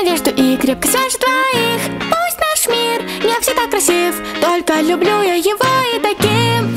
надежду и крепко свяжет двоих. Пусть наш мир не всегда красив, только люблю я его и таким.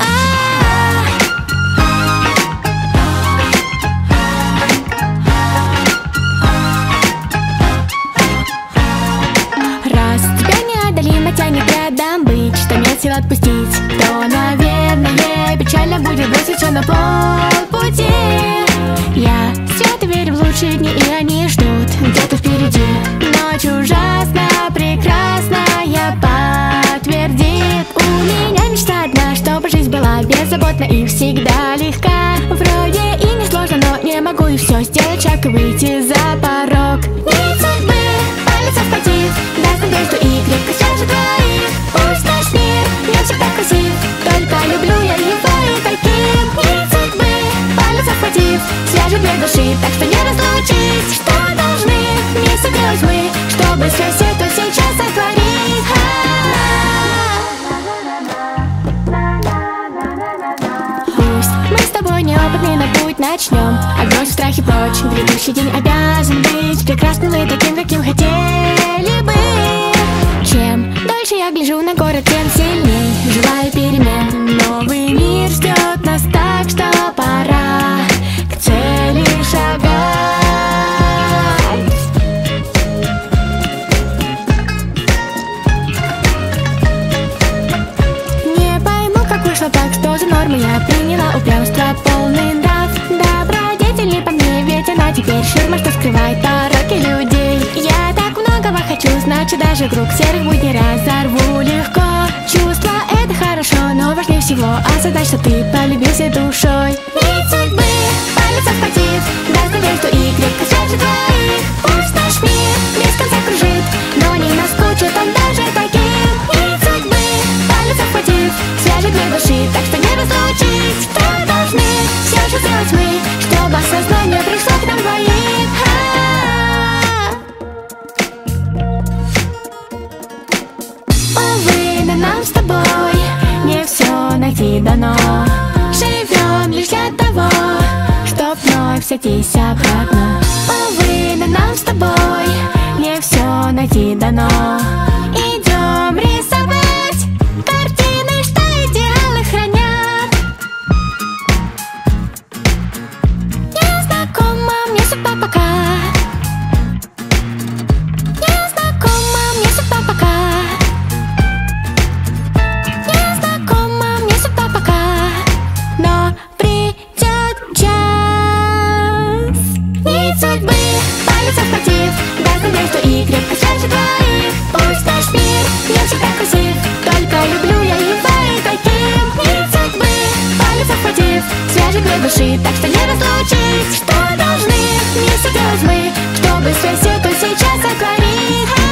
Раз тебя неодолимо тянет рядом быть, что нет сил отпустить, то, наверное, печально будет бросить все на полпути. Я свято верю в лучшие дни, и они ждут где-то впереди. Ночь ужасно прекрасная подтвердит. У меня мечта одна, чтобы жизнь была беззаботна и всегда легка. Вроде и не сложно, но не могу и все сделать шаг и выйти за порог. Нить судьбы, палец совпадит, даст надежду и крепко свяжет двоих. Пусть наш мир не всегда красив, только люблю я его и таким. Нить судьбы, палец совпадит, свяжет две души, так что не разлучить. Что должны вместе делать мы, чтобы счастье то сейчас сотворить? Пусть мы с тобой неопытные, но путь начнем. Отбросив страхи прочь, грядущий день обязан быть прекрасным и таким, каким хотели бы. Чем дольше я гляжу на город, тем сильней желаю перемен. Новый мир ждет нас, так что пора к цели шагать. Не пойму, как вышло так, что за норму я приняла. Упрямство, полный нрав, добродетель не по мне, ведь она теперь ширма, что скрывает пороки людей. Я так многого хочу, значит даже круг серых будней разорву легко. Чувства — это хорошо, но важнее всего осознать, что ты полюбился душой. Нить судьбы, палец совпадит, даст надежду и крепко свяжет двоих. Пусть наш мир без конца кружит, но не наскучит он даже таким. Нить судьбы, палец совпадит, свяжет две души, так что не разлучить. Что должны все же сделать мы, чтобы осознание пришло к нам двоим? Увы, да нам с тобой не все найти дано. Живем лишь для того, чтоб вновь сойтись обратно. Увы, да нам с тобой не все найти дано. Идем рисовать картины, что идеалы хранят. Незнакома мне судьба пока. Незнакома мне судьба пока. Незнакома мне судьба пока. Но придет час. Нить судьбы, палец совпадит, даст надежду и крепко свяжет двоих. Пусть наш мир не всегда красив, только люблю я его и таким. Нить судьбы, палец совпадит, свяжет две души, так что не разлучить. Что должны вместе делать мы, чтобы счастье то сейчас сотворить?